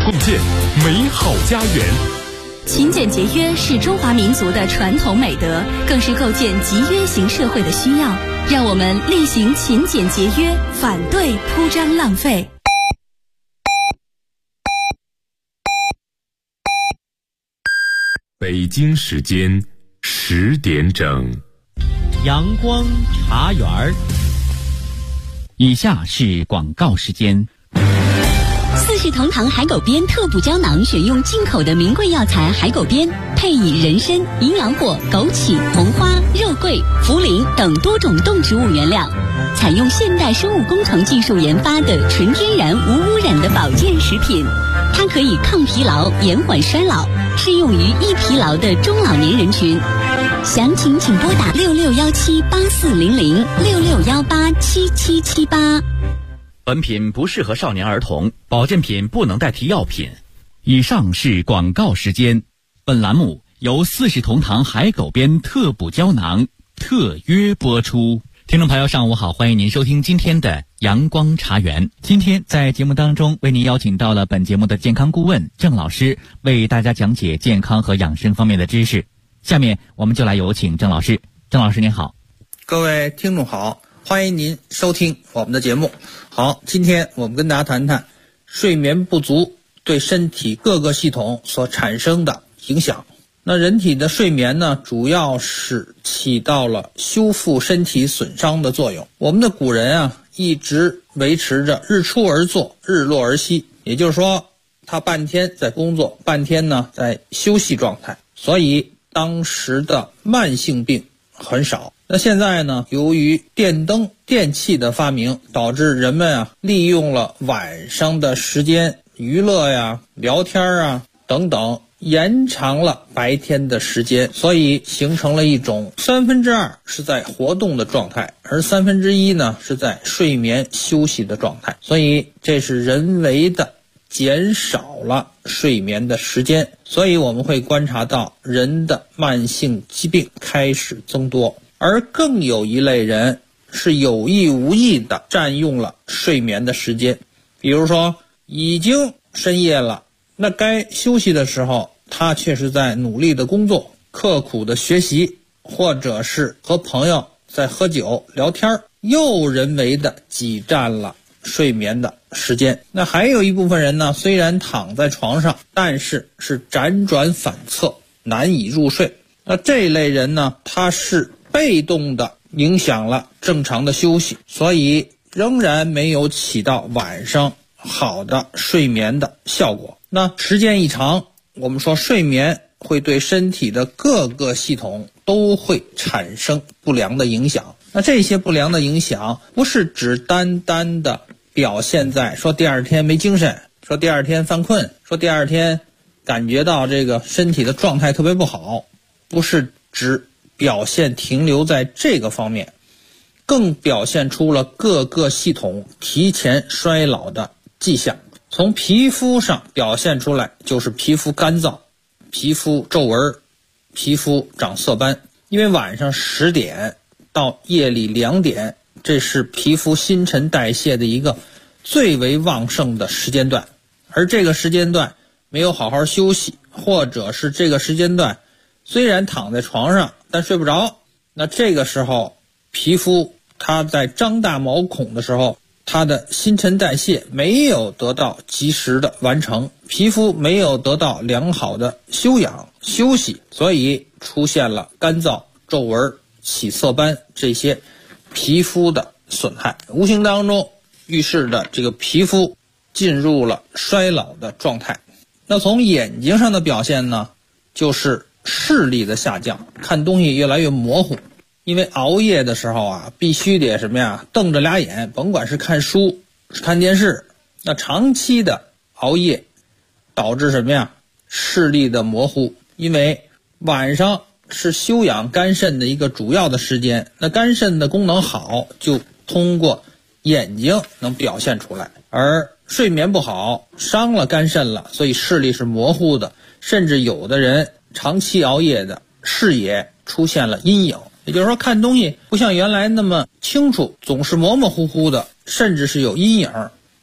共建美好家园。 勤俭节约是中华民族的传统美德，更是构建集约型社会的需要。让我们厉行勤俭节约，反对铺张浪费。 北京时间10点整， 阳光茶园儿。以下是广告时间。 四世同堂海狗鞭特补胶囊选用进口的名贵药材海狗鞭，配以人参、营养果、枸杞、红花、肉桂、茯苓等多种动植物原料，采用现代生物工程技术研发的纯天然无污染的保健食品。它可以抗疲劳、延缓衰老，适用于易疲劳的中老年人群。详情请拨打6617840066187778。 本品不适合少年儿童，保健品不能代替药品。以上是广告时间。本栏目由四世同堂海狗鞭特补胶囊特约播出。听众朋友上午好，欢迎您收听今天的阳光茶园。今天在节目当中为您邀请到了本节目的健康顾问郑老师，为大家讲解健康和养生方面的知识。下面我们就来有请郑老师。郑老师您好。 各位听众好，欢迎您收听我们的节目。好，今天我们跟大家谈谈睡眠不足对身体各个系统所产生的影响。那人体的睡眠呢，主要是起到了修复身体损伤的作用。我们的古人啊，一直维持着日出而作，日落而息，也就是说他半天在工作，半天呢在休息状态，所以当时的慢性病很少。那现在呢，由于电灯电器的发明，导致人们啊利用了晚上的时间娱乐呀、聊天啊等等，延长了白天的时间，所以形成了一种2/3是在活动的状态，而1/3呢是在睡眠休息的状态，所以这是人为的减少了睡眠的时间，所以我们会观察到人的慢性疾病开始增多。而更有一类人是有意无意的占用了睡眠的时间，比如说已经深夜了，那该休息的时候他却是在努力的工作，刻苦的学习，或者是和朋友在喝酒聊天，又人为的挤占了睡眠的时间。那还有一部分人呢，虽然躺在床上，但是辗转反侧，难以入睡。那这一类人呢，他是被动的影响了正常的休息，所以仍然没有起到晚上好的睡眠的效果。那时间一长，我们说睡眠会对身体的各个系统都会产生不良的影响。那这些不良的影响不是只单单的表现在说第二天没精神，说第二天犯困，说第二天感觉到这个身体的状态特别不好，不是只表现停留在这个方面，更表现出了各个系统提前衰老的迹象。从皮肤上表现出来，就是皮肤干燥、皮肤皱纹、皮肤长色斑。因为晚上10点到夜里2点，这是皮肤新陈代谢的一个最为旺盛的时间段，而这个时间段没有好好休息，或者是这个时间段虽然躺在床上但睡不着，那这个时候皮肤它在张大毛孔的时候，它的新陈代谢没有得到及时的完成，皮肤没有得到良好的休养休息，所以出现了干燥、皱纹、起色斑这些皮肤的损害，无形当中预示着这个皮肤进入了衰老的状态。那从眼睛上的表现呢，就是视力的下降，看东西越来越模糊。因为熬夜的时候啊，必须得什么呀，瞪着俩眼，甭管是看书是看电视，那长期的熬夜导致什么呀，视力的模糊。因为晚上是休养肝肾的一个主要的时间，那肝肾的功能好，就通过眼睛能表现出来，而睡眠不好伤了肝肾了，所以视力是模糊的，甚至有的人长期熬夜的视野出现了阴影，也就是说看东西不像原来那么清楚，总是模模糊糊的，甚至是有阴影。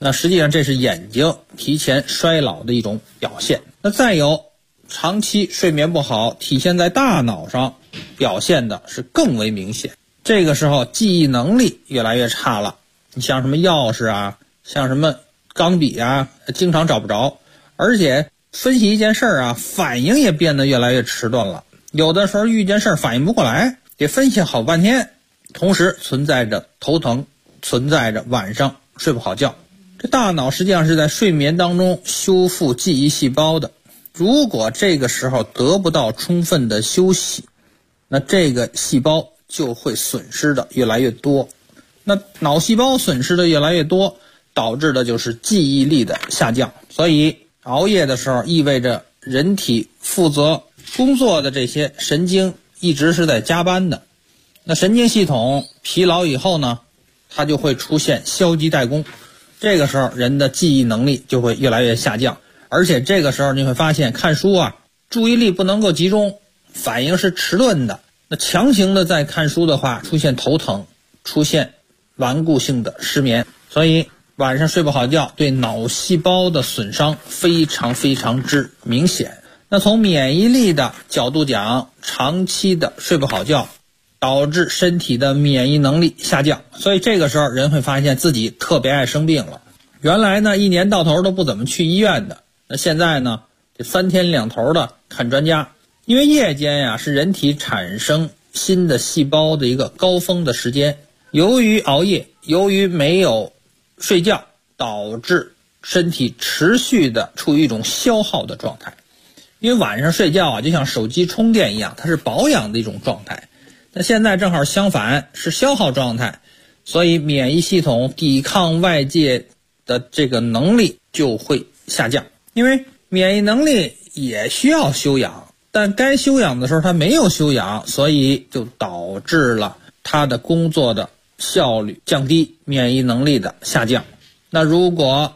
那实际上这是眼睛提前衰老的一种表现。那再有长期睡眠不好体现在大脑上，表现的是更为明显。这个时候记忆能力越来越差了，你像什么钥匙啊，像什么钢笔啊，经常找不着，而且分析一件事啊，反应也变得越来越迟钝了，有的时候遇见事反应不过来，得分析好半天，同时存在着头疼，存在着晚上睡不好觉。这大脑实际上是在睡眠当中修复记忆细胞的，如果这个时候得不到充分的休息，那这个细胞就会损失的越来越多。那脑细胞损失的越来越多，导致的就是记忆力的下降。所以熬夜的时候意味着人体负责工作的这些神经一直是在加班的。那神经系统疲劳以后呢，它就会出现消极怠工，这个时候人的记忆能力就会越来越下降。而且这个时候你会发现看书啊，注意力不能够集中，反应是迟钝的。那强行的在看书的话，出现头疼，出现顽固性的失眠，所以晚上睡不好觉对脑细胞的损伤非常非常之明显。那从免疫力的角度讲，长期的睡不好觉导致身体的免疫能力下降，所以这个时候人会发现自己特别爱生病了。原来呢一年到头都不怎么去医院的，那现在呢这3天2头的看专家。因为夜间呀是人体产生新的细胞的一个高峰的时间，由于熬夜，由于没有睡觉，导致身体持续的处于一种消耗的状态。因为晚上睡觉啊就像手机充电一样，它是保养的一种状态。那现在正好相反，是消耗状态，所以免疫系统抵抗外界的这个能力就会下降。因为免疫能力也需要休养，但该休养的时候它没有休养，所以就导致了它的工作的效率降低，免疫能力的下降。那如果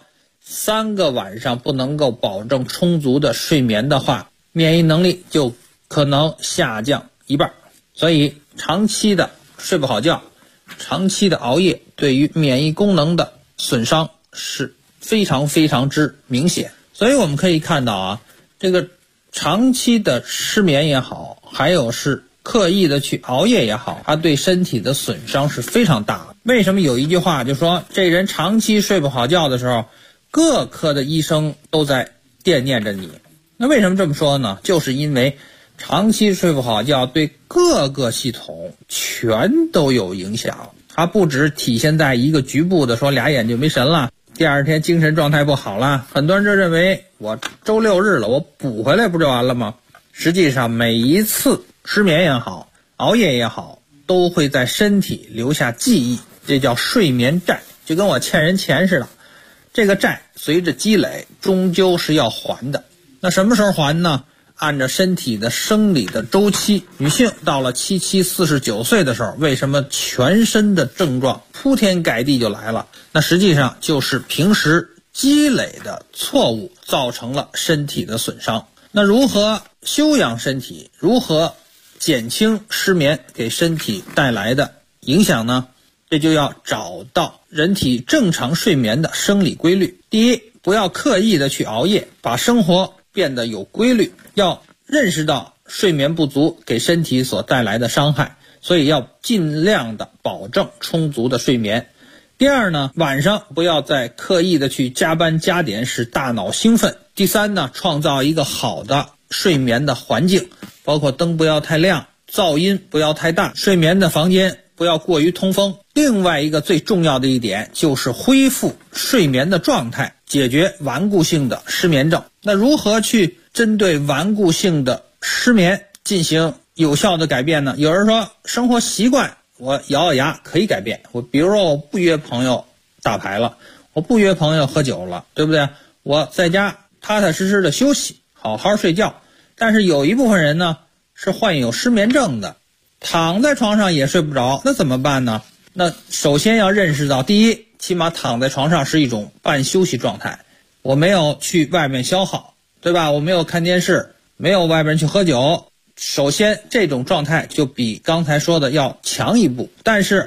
3个晚上不能够保证充足的睡眠的话，免疫能力就可能下降一半。所以长期的睡不好觉，长期的熬夜对于免疫功能的损伤是非常非常之明显。所以我们可以看到啊，这个长期的失眠也好，还有是刻意的去熬夜也好，它对身体的损伤是非常大的。为什么有一句话就说这人长期睡不好觉的时候，各科的医生都在惦念着你？那为什么这么说呢？就是因为长期睡不好觉对各个系统全都有影响，它不只体现在一个局部的说俩眼就没神了，第二天精神状态不好了，很多人就认为我周6日了，我补回来不就完了吗？实际上每一次失眠也好，熬夜也好，都会在身体留下记忆，这叫睡眠债，就跟我欠人钱似的。这个债随着积累终究是要还的。那什么时候还呢？按照身体的生理的周期，女性到了77、49岁的时候，为什么全身的症状铺天盖地就来了？那实际上就是平时积累的错误造成了身体的损伤。那如何休养身体，如何减轻失眠给身体带来的影响呢？这就要找到人体正常睡眠的生理规律。第一，不要刻意的去熬夜，把生活变得有规律，要认识到睡眠不足给身体所带来的伤害，所以要尽量的保证充足的睡眠。第二呢，晚上不要再刻意的去加班加点使大脑兴奋。第三呢，创造一个好的睡眠的环境，包括灯不要太亮，噪音不要太大，睡眠的房间不要过于通风。另外一个最重要的一点就是恢复睡眠的状态，解决顽固性的失眠症。那如何去针对顽固性的失眠进行有效的改变呢？有人说生活习惯我咬咬牙可以改变，比如说我不约朋友打牌了，我不约朋友喝酒了，对不对？我在家踏踏实实的休息，好好睡觉。但是有一部分人呢是患有失眠症的，躺在床上也睡不着，那怎么办呢？那首先要认识到，第一，起码躺在床上是一种半休息状态，我没有去外面消耗，对吧？我没有看电视，没有外边去喝酒，首先这种状态就比刚才说的要强一步。但是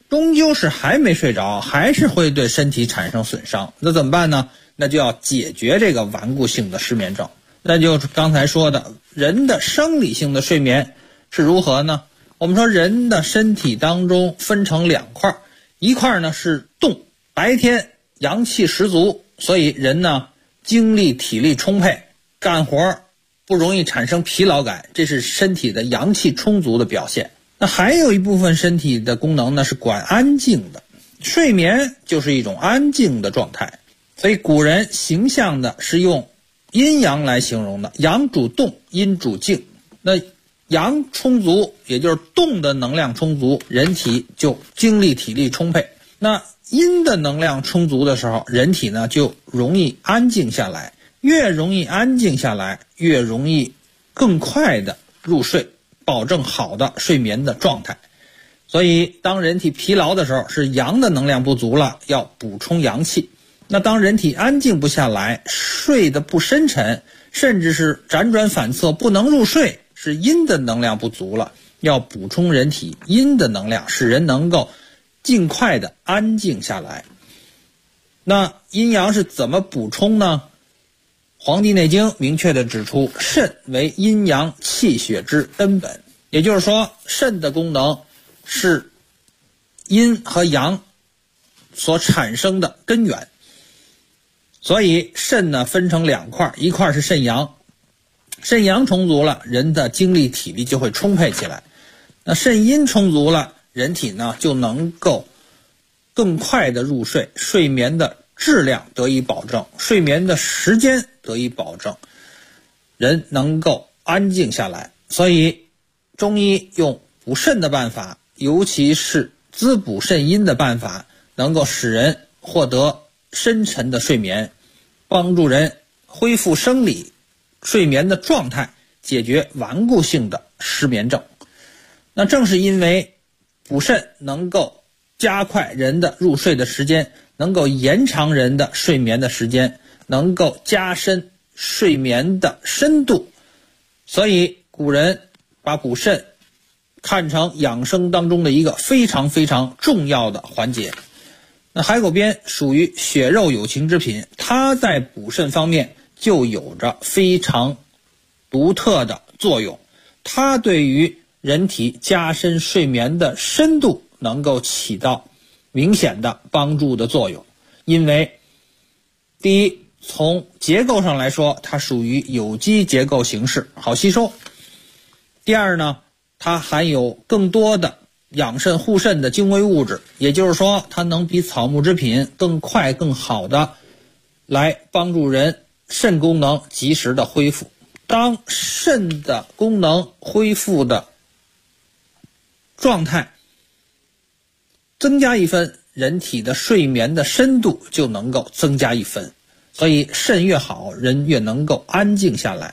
终究是还没睡着，还是会对身体产生损伤。那怎么办呢？那就要解决这个顽固性的失眠症。那就是刚才说的，人的生理性的睡眠是如何呢？我们说人的身体当中分成两块，一块呢是动，白天阳气十足，所以人呢精力体力充沛，干活不容易产生疲劳感，这是身体的阳气充足的表现。那还有一部分身体的功能呢是管安静的，睡眠就是一种安静的状态，所以古人形象的是用阴阳来形容的，阳主动，阴主静。那阳充足，也就是动的能量充足，人体就精力体力充沛。那阴的能量充足的时候，人体呢就容易安静下来，越容易安静下来，越容易更快的入睡，保证好的睡眠的状态。所以当人体疲劳的时候，是阳的能量不足了，要补充阳气。那当人体安静不下来，睡得不深沉，甚至是辗转反侧不能入睡，是阴的能量不足了，要补充人体阴的能量，使人能够尽快的安静下来。那阴阳是怎么补充呢？黄帝内经明确地指出，肾为阴阳气血之根本，也就是说肾的功能是阴和阳所产生的根源。所以肾呢分成两块，一块是肾阳，肾阳充足了，人的精力体力就会充沛起来。那肾阴充足了，人体呢就能够更快的入睡，睡眠的质量得以保证，睡眠的时间得以保证，人能够安静下来。所以中医用补肾的办法，尤其是滋补肾阴的办法，能够使人获得深沉的睡眠，帮助人恢复生理睡眠的状态，解决顽固性的失眠症。那正是因为补肾能够加快人的入睡的时间，能够延长人的睡眠的时间，能够加深睡眠的深度，所以古人把补肾看成养生当中的一个非常非常重要的环节。那海狗鞭属于血肉有情之品，它在补肾方面就有着非常独特的作用，它对于人体加深睡眠的深度能够起到明显的帮助的作用。因为第一，从结构上来说，它属于有机结构形式，好吸收。第二呢，它含有更多的养肾护肾的精微物质，也就是说它能比草木之品更快更好的来帮助人肾功能及时的恢复。当肾的功能恢复的状态增加一分，人体的睡眠的深度就能够增加一分，所以肾越好，人越能够安静下来。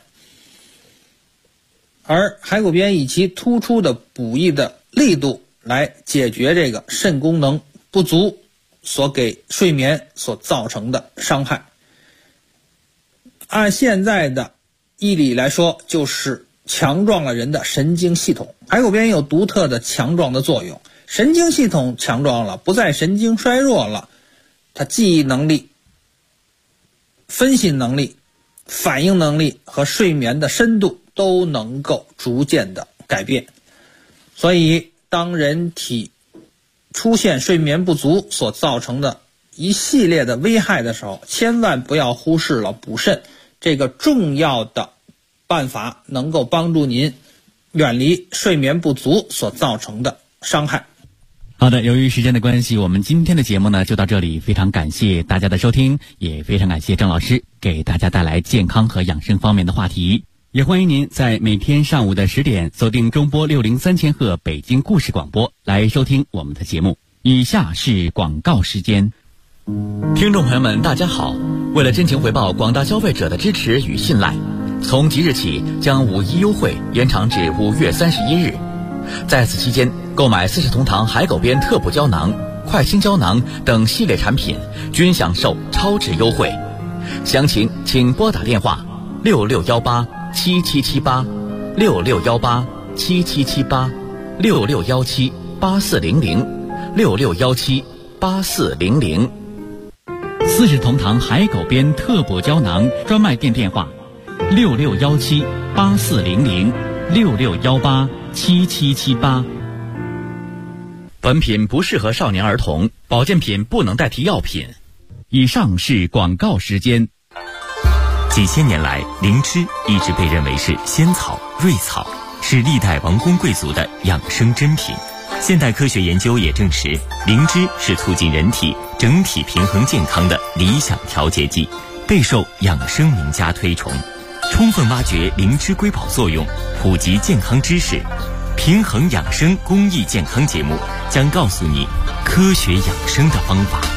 而海狗鞭以其突出的补益的力度来解决这个肾功能不足所给睡眠所造成的伤害。按现在的医理来说，就是强壮了人的神经系统。海狗鞭有独特的强壮的作用，神经系统强壮了，不再神经衰弱了，它记忆能力、分析能力、反应能力和睡眠的深度都能够逐渐的改变。所以当人体出现睡眠不足所造成的一系列的危害的时候，千万不要忽视了补肾这个重要的办法，能够帮助您远离睡眠不足所造成的伤害。 好的，由于时间的关系，我们今天的节目呢就到这里，非常感谢大家的收听，也非常感谢郑老师给大家带来健康和养生方面的话题。也欢迎您在每天上午的10点锁定中波603千赫北京故事广播来收听我们的节目。以下是广告时间。听众朋友们大家好，为了真情回报广大消费者的支持与信赖，从即日起将5·1优惠延长至5月31日。在此期间，购买40同堂海狗鞭特补胶囊、快清胶囊等系列产品均享受超值优惠。详情请拨打电话66187778 66187778 66178400 66178400。四世同堂海狗鞭特补胶囊专卖店电话：6617840066187778。本品不适合少年儿童，保健品不能代替药品。以上是广告时间。 几千年来，灵芝一直被认为是仙草、瑞草，是历代王公贵族的养生珍品。现代科学研究也证实，灵芝是促进人体整体平衡健康的理想调节剂，备受养生名家推崇。充分挖掘灵芝瑰宝作用，普及健康知识，平衡养生公益健康节目将告诉你科学养生的方法。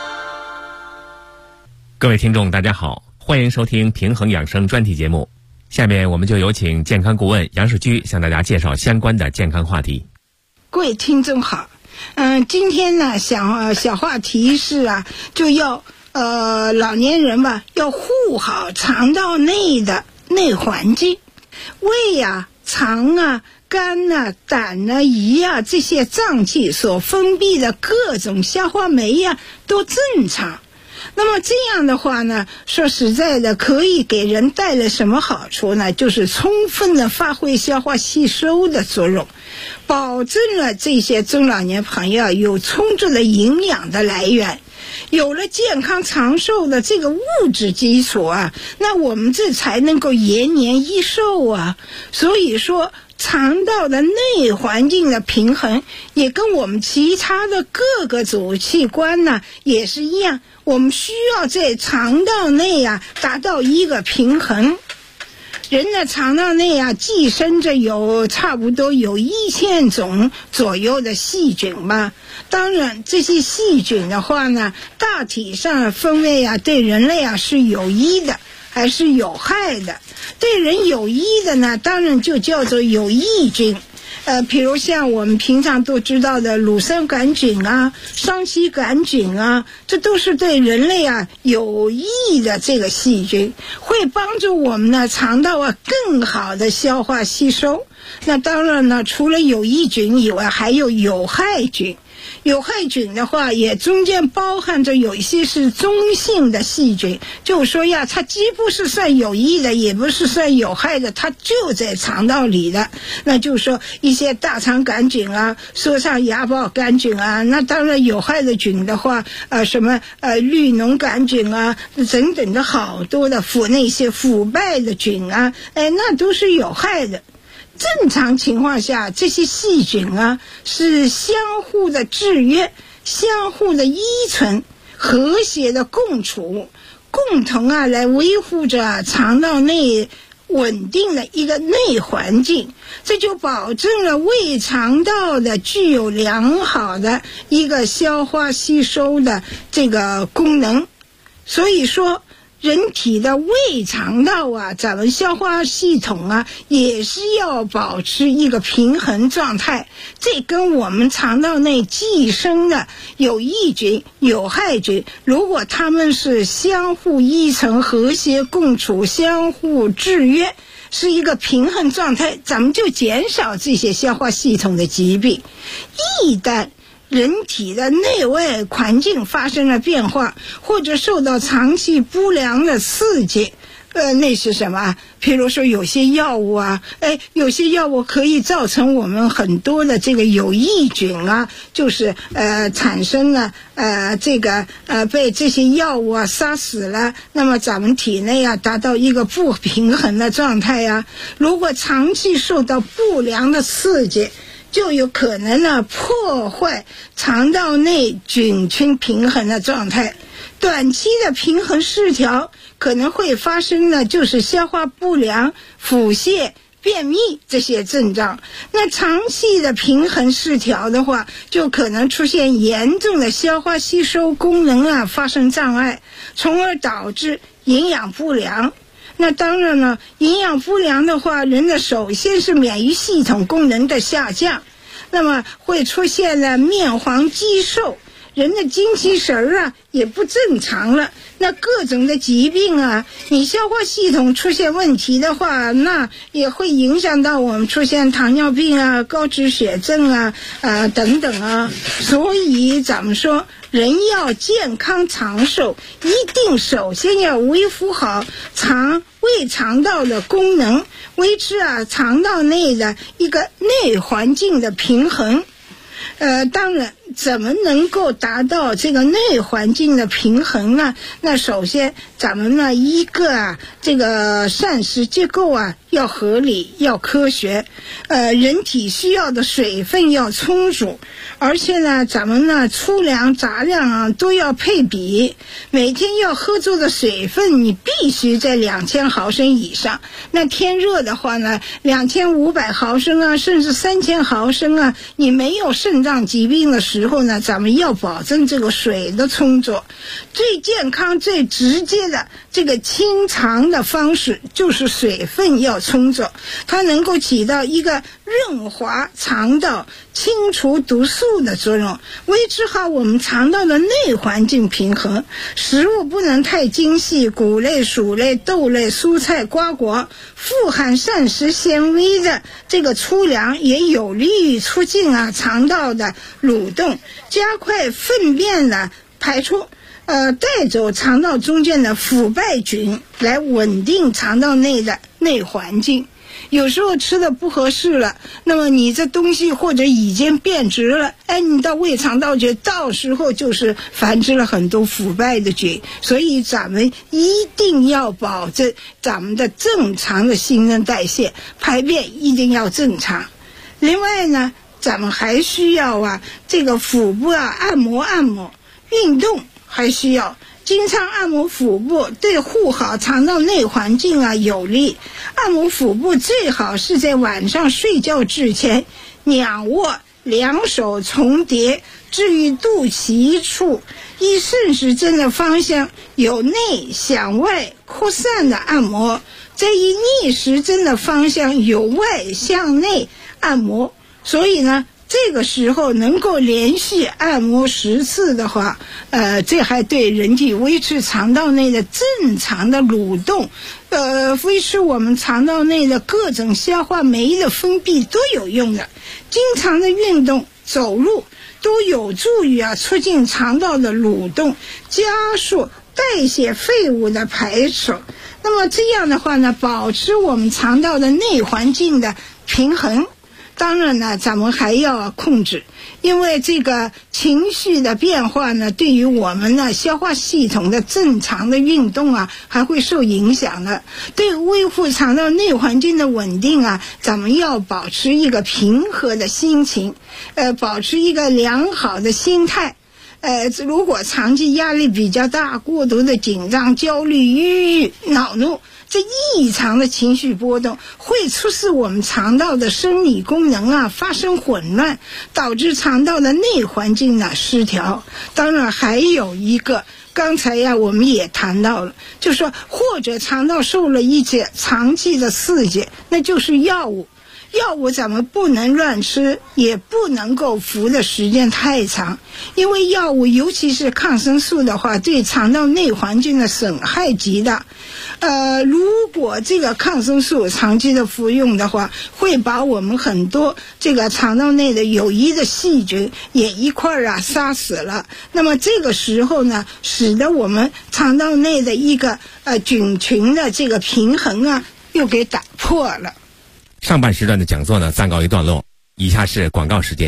各位听众大家好，欢迎收听平衡养生专题节目。下面我们就有请健康顾问杨世居向大家介绍相关的健康话题。 各位听众好，今天呢小话题是就要老年人吧，要护好肠道内的内环境，胃肠肝胆胰这些脏器所分泌的各种消化酶都正常。那么这样的话呢，说实在的，可以给人带来什么好处呢？就是充分的发挥消化吸收的作用，保证了这些中老年朋友有充足的营养的来源。有了健康长寿的这个物质基础那我们这才能够延年益寿所以说肠道的内环境的平衡也跟我们其他的各个主器官也是一样，我们需要在肠道内达到一个平衡。人的肠道内寄生着差不多有1000种左右的细菌吧。当然这些细菌的话呢，大体上分为对人类是有益的还是有害的。对人有益的呢，当然就叫做有益菌，比如像我们平常都知道的乳酸杆菌双歧杆菌这都是对人类有益的这个细菌，会帮助我们的肠道更好的消化吸收。那当然呢，除了有益菌以外，还有有害菌。有害菌的话，也中间包含着有一些是中性的细菌，就是说它既不是算有益的，也不是算有害的，它就在肠道里的。那就是说一些大肠杆菌说唱芽孢杆菌那当然有害的菌的话什么绿脓杆菌等等的好多的那些腐败的菌那都是有害的。正常情况下，这些细菌是相互的制约，相互的依存，和谐的共处，共同来维护着肠道内稳定的一个内环境，这就保证了胃肠道的具有良好的一个消化吸收的这个功能。所以说人体的胃肠道咱们消化系统也是要保持一个平衡状态。这跟我们肠道内寄生的有益菌、有害菌，如果它们是相互依存、和谐共处、相互制约，是一个平衡状态，咱们就减少这些消化系统的疾病。一旦人体的内外环境发生了变化，或者受到长期不良的刺激，那是什么？譬如说有些药物有些药物可以造成我们很多的这个有益菌就是产生了被这些药物杀死了，那么咱们体内达到一个不平衡的状态如果长期受到不良的刺激，就有可能破坏肠道内菌群平衡的状态。短期的平衡失调可能会发生就是消化不良、腹泻、便秘这些症状。那长期的平衡失调的话，就可能出现严重的消化吸收功能发生障碍，从而导致营养不良。那当然了，营养不良的话，人的首先是免疫系统功能的下降，那么会出现了面黄肌瘦， 人的精气神啊也不正常了，那各种的疾病啊，你消化系统出现问题的话，那也会影响到我们出现糖尿病啊、高脂血症啊等等啊。所以咱们说人要健康长寿，一定首先要维护好胃肠道的功能，维持肠道内的一个内环境的平衡。当然怎么能够达到这个内环境的平衡呢？那首先咱们呢一个这个膳食结构要合理，要科学，人体需要的水分要充足，而且呢咱们呢粗粮杂粮都要配比，每天要喝足的水分你必须在2000毫升以上，那天热的话呢2500毫升甚至3000毫升你没有肾脏疾病的时候呢，咱们要保证这个水的充足。最健康最直接的这个清肠的方式就是水分要充足，它能够起到一个润滑肠道、清除毒素的作用，维持好我们肠道的内环境平衡。食物不能太精细，谷类、薯类、豆类、蔬菜、瓜果，富含膳食纤维的这个粗粮也有利于促进肠道的蠕动，加快粪便的排出，带走肠道中间的腐败菌，来稳定肠道内的内环境。有时候吃的不合适了，那么你这东西或者已经变质了，你到胃肠道去，到时候就是繁殖了很多腐败的菌。所以咱们一定要保证咱们的正常的新陈代谢，排便一定要正常。另外呢，咱们还需要这个腹部按摩运动，还需要经常按摩腹部，对护好肠道内环境有利。按摩腹部最好是在晚上睡觉之前，仰卧两手重叠，置于肚脐处，以顺时针的方向由内向外扩散的按摩，再以逆时针的方向由外向内按摩。所以呢，这个时候能够连续按摩10次的话，这还对人体维持肠道内的正常的蠕动，维持我们肠道内的各种消化酶的分泌都有用的。经常的运动、走路都有助于促进肠道的蠕动，加速代谢废物的排出。那么这样的话呢，保持我们肠道的内环境的平衡。当然呢，咱们还要控制，因为这个情绪的变化呢，对于我们呢消化系统的正常的运动还会受影响的。对维护肠道内环境的稳定咱们要保持一个平和的心情，保持一个良好的心态。如果长期压力比较大，过度的紧张、焦虑、抑郁、恼怒，这异常的情绪波动会促使我们肠道的生理功能发生混乱，导致肠道的内环境失调。当然还有一个，刚才我们也谈到了，就是说或者肠道受了一些长期的刺激，那就是药物。药物咱们不能乱吃，也不能够服的时间太长，因为药物尤其是抗生素的话，对肠道内环境的损害极大。如果这个抗生素长期的服用的话，会把我们很多这个肠道内的有益的细菌也一块杀死了。那么这个时候呢，使得我们肠道内的一个菌群的这个平衡又给打破了。 上半时段的讲座呢暂告一段落，以下是广告时间。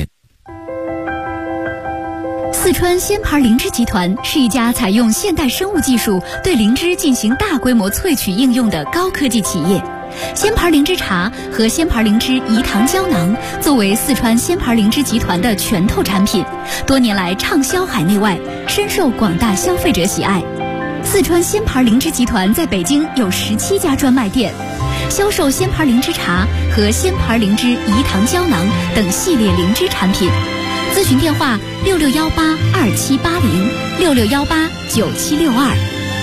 四川鲜牌灵芝集团是一家采用现代生物技术对灵芝进行大规模萃取应用的高科技企业。鲜牌灵芝茶和鲜牌灵芝饴糖胶囊作为四川鲜牌灵芝集团的拳头产品，多年来畅销海内外，深受广大消费者喜爱。四川鲜牌灵芝集团在北京有17家专卖店，销售鲜牌灵芝茶和鲜牌灵芝饴糖胶囊等系列灵芝产品。咨询电话6618278066189762。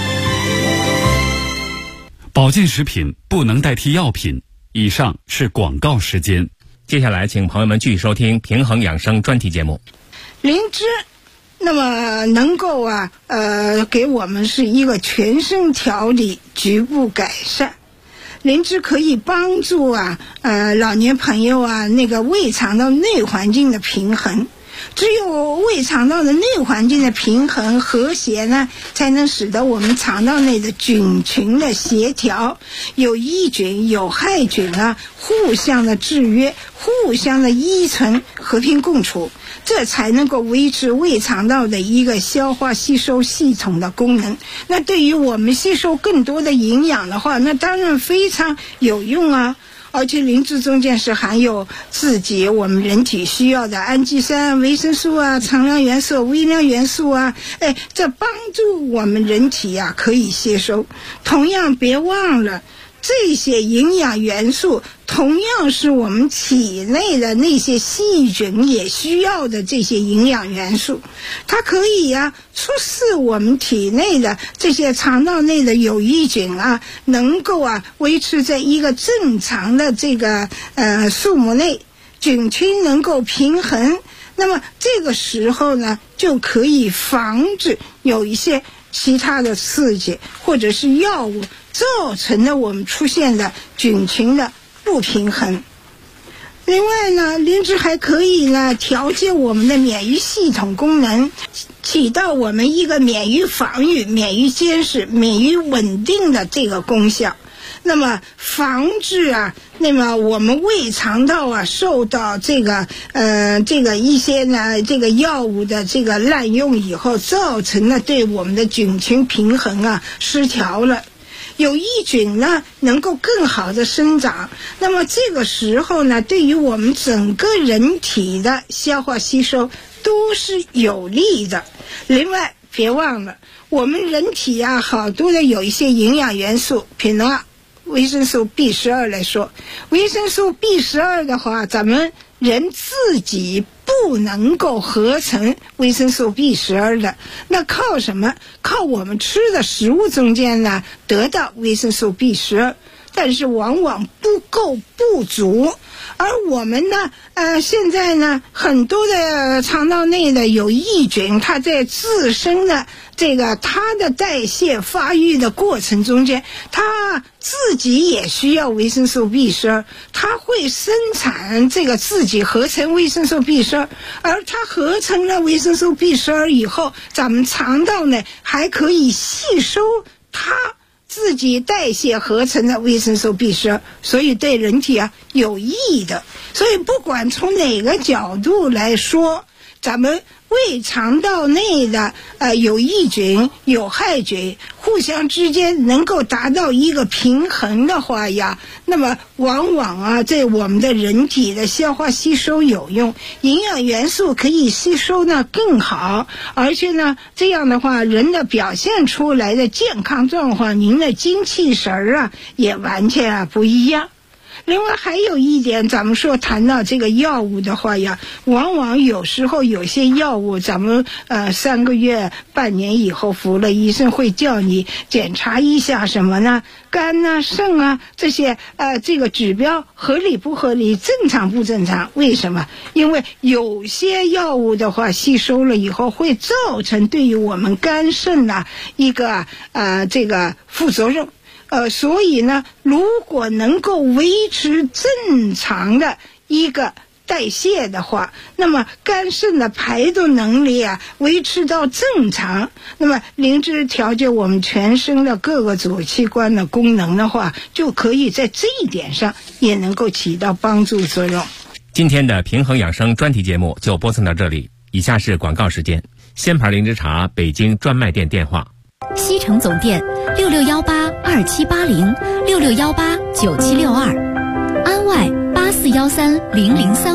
保健食品不能代替药品。以上是广告时间。 接下来请朋友们继续收听平衡养生专题节目。 灵芝那么能够给我们是一个全身调理、局部改善。灵芝可以帮助老年朋友那个胃肠道内环境的平衡。只有胃肠道的内环境的平衡和谐呢，才能使得我们肠道内的菌群的协调，有益菌有害菌互相的制约，互相的依存，和平共处，这才能够维持胃肠道的一个消化吸收系统的功能。那对于我们吸收更多的营养的话，那当然非常有用啊。而且灵芝中间是含有自己我们人体需要的氨基酸、维生素常量元素、微量元素这帮助我们人体可以吸收。同样别忘了，这些营养元素同样是我们体内的那些细菌也需要的这些营养元素，它可以促使我们体内的这些肠道内的有益菌能够维持在一个正常的这个数目内，菌群能够平衡。那么这个时候呢，就可以防止有一些其他的刺激或者是药物造成了我们出现的菌群的不平衡。另外呢，灵芝还可以呢调节我们的免疫系统功能，起到我们一个免疫防御、免疫监视、免疫稳定的这个功效。那么防治那么我们胃肠道受到这个一些呢这个药物的这个滥用以后，造成了对我们的菌群平衡失调了。有益菌呢能够更好的生长，那么这个时候呢，对于我们整个人体的消化吸收都是有利的。另外别忘了，我们人体好多的有一些营养元素，比如维生素 B12 来说，维生素 B12 的话，咱们人自己不能够合成维生素 B12 的，那靠什么？靠我们吃的食物中间呢得到维生素 B12，但是往往不够不足。而我们呢现在呢很多的肠道内的有益菌，它在自身的它的代谢发育的过程中间，它自己也需要维生素 B12， 它会生产自己合成维生素 B12， 而它合成了维生素 B12 以后，咱们肠道呢还可以吸收它自己代谢合成的维生素 B12， 所以对人体有益的。所以不管从哪个角度来说，咱们胃肠道内的有益菌有害菌互相之间能够达到一个平衡的话那么往往在我们的人体的消化吸收有用，营养元素可以吸收呢更好，而且呢这样的话人的表现出来的健康状况，您的精气神也完全不一样。另外还有一点，咱们说谈到这个药物的话往往有时候有些药物咱们3个月半年以后服了，医生会叫你检查一下什么呢？肝肾这些这个指标合理不合理，正常不正常？为什么？因为有些药物的话吸收了以后会造成对于我们肝肾一个这个副作用。所以呢，如果能够维持正常的一个代谢的话，那么肝肾的排毒能力维持到正常，那么灵芝调节我们全身的各个主器官的功能的话，就可以在这一点上也能够起到帮助作用。 今天的平衡养生专题节目就播送到这里，以下是广告时间。仙牌灵芝茶北京专卖店电话： 西城总店66182780，66189762，安外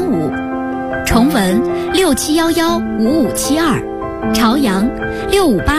84130035，崇文67115572，朝阳658